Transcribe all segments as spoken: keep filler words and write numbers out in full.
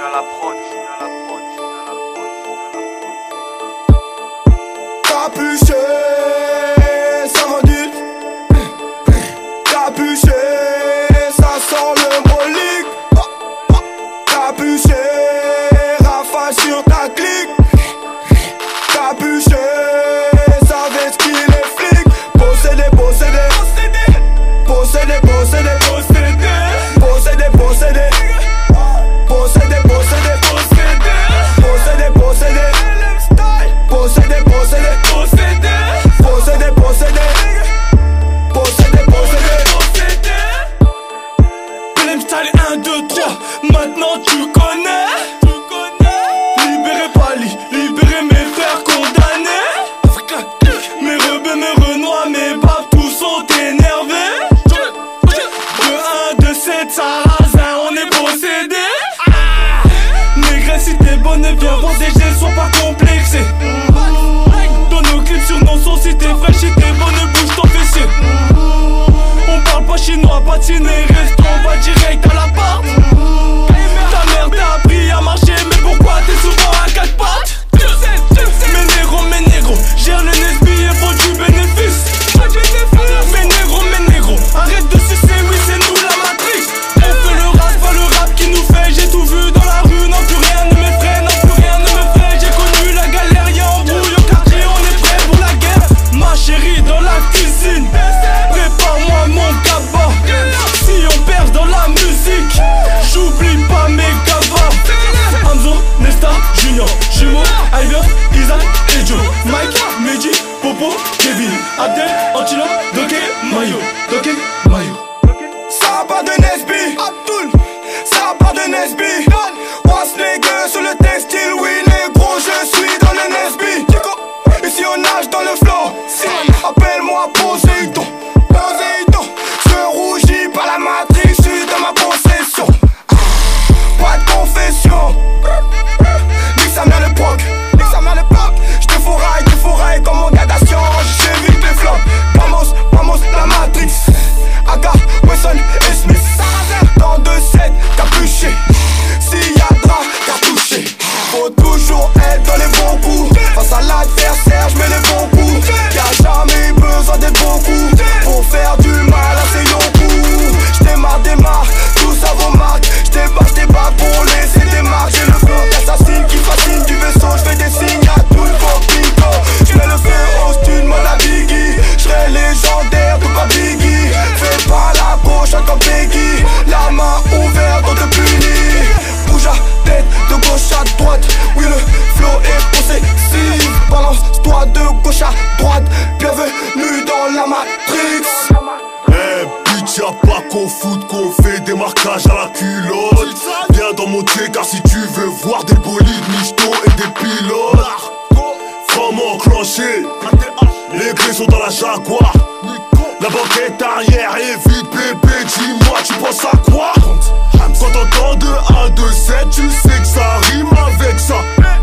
à la prod, je suis à la prod, je suis à la prod, je suis à la prod. Capuché, ça vendu. Capuché, ça sent le brolique. Capuché, rafale sur ta clique. Capuché, ça veut ce qu'il est flic. Possédé, possédé, possédé, possédé, possédé, possédé, possédé, possédé, possédé, possédé, possédé, possédé, possédé, possédé, possédé, possédé. Blame style un, deux, trois, maintenant tu connais. Libéré Pali, libéré mes frères condamnés. Mes rebeux, mes renois, mes babes, tous sont énervés. De un, de sept, Sarrazin, on est possédé. Négresse, si t'es bonne, viens voir des G, sois pas complexé. Dans nos clips sur nos sons, si t'es fraîche, si t'es bonne, bouge ton fessier. On parle pas chinois, patiné, reste, on va direct à l'appart. Ta mère t'a appris à marcher, mais pourquoi t'es souvent à quatre pattes? Mes négros, mes négros, gère le Nesby et faut du bénéfice. Mes négros, mes négros, arrête de sucer, oui c'est nous la matrice. On fait le rap, pas le rap qui nous fait. J'ai tout vu dans la rue, non plus rien ne m'effraie, non plus rien ne me fait. J'ai connu la galère, y'a embrouille au quartier, on est prêt pour la guerre. Ma chérie dans la cuisine, prépare-moi mon cabas. Si on perd dans la musique, j'oublie pas mes gavas. Hamzo, Nesta, Junior, Jumeau, Iver, Isaac et Joe, Mike, Mehdi, Popo, Kevin, Abdel, Antilo, Doké, Mayo, Doké, Mayo. Ça part de Nesby, Abdul, ça part de Nesby. Was nigga sur le textile, oui négro, je suis dans le Nesby. Ici on nage dans le flow, appelle-moi Poséidon. Poséidon, je rougis par la matrice, je suis dans ma possession. Pas de confession, nique sa mère le proc, nique sa mère le pop. J'te fourraille, te fourraille comme mon gars d'Assion, j'évite les flops. Vamos, vamos, la matrix, Aga, Wesson et Smith. Dans deux sept, capuché, s'il y a drap, cartouché. Faut toujours être dans les bons coups. Face à l'adversaire, j'mets les bons coups. Y'a jamais besoin d'être beaucoup pour faire du mal à ces yoncous. J'démarre, démarre, tout ça vaut marque. J'débat, j'débat pour laisser des marques. J'ai le flow d'assassine qui fascine du vaisseau. J'fais des signes à tout le coquito. J'mets le feu au stud, mon à Biggie. J'serai légendaire, tout pas Biggie. Fais pas la gauche comme Peggy. La main ouverte, on te punit. Bouge à tête de gauche à droite. Oui, le flow est possessif. Balance-toi de gauche à droite. Bienvenue dans la Matrix. Eh bitch, y'a pas qu'au foot qu'on fait des marquages à la culotte. Viens dans mon thé car si tu veux voir des bolides, michto et des pilotes. Vraiment enclenché, les clés sont dans la Jaguar. La banquette arrière est vide bébé, dis-moi tu penses à quoi? Quand t'entends de un, deux, sept, tu sais que ça rime avec ça.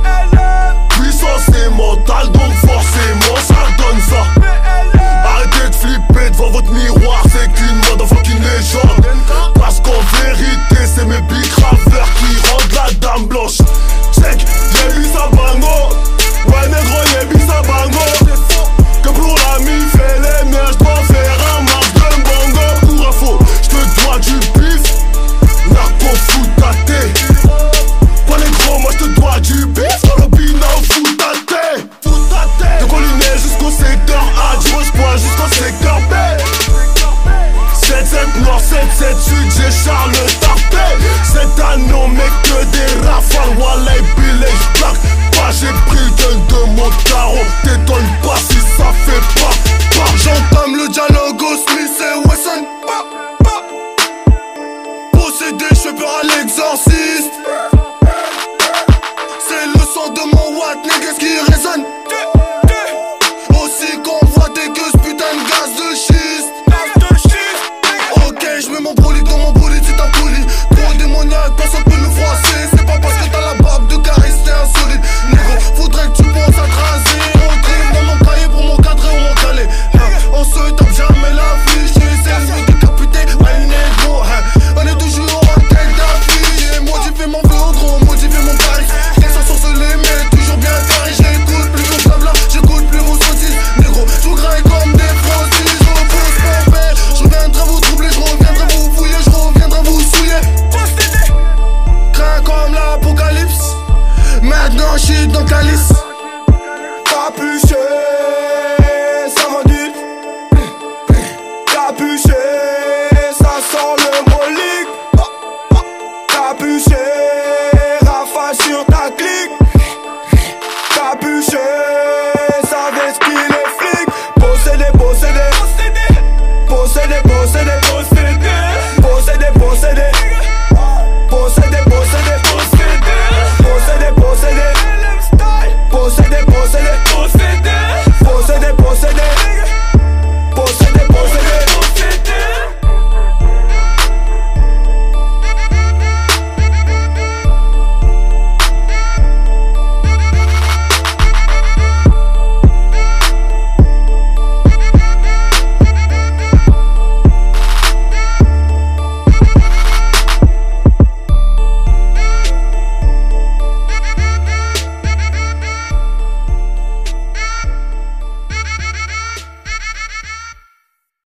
Puissance et mentale, donc forcément ça donne ça. Arrêtez de flipper devant votre miroir, c'est qu'une motherfucking légende. Parce qu'en vérité c'est mes big raveurs qui rendent la dame blanche. Check, y'a mis sa bango. Ouais négro, y'a mis sa bango. Que pour l'ami fait les miens, j'dois faire un marche de bongo. Pour info, j'te dois du bif. Narco fout ta tête. Pas les gros, moi j'te dois du bif. Dans le bina fout ta tête. De Collinet jusqu'au secteur A, du Roche-Point jusqu'au secteur B. sept sept nord, sept sept sud, j'ai Charles Tarpé. C'est un nom mec que des rafales. Wallah Billy, j'plaque pas, j'ai pris le gun de mon tarot. T'étonnes pas si ça fait pas, pas. J'entame le dialogue au Smith et Wesson. Possédé, je fais peur à l'exorciste. C'est le son de mon watt, niggas qui résonne.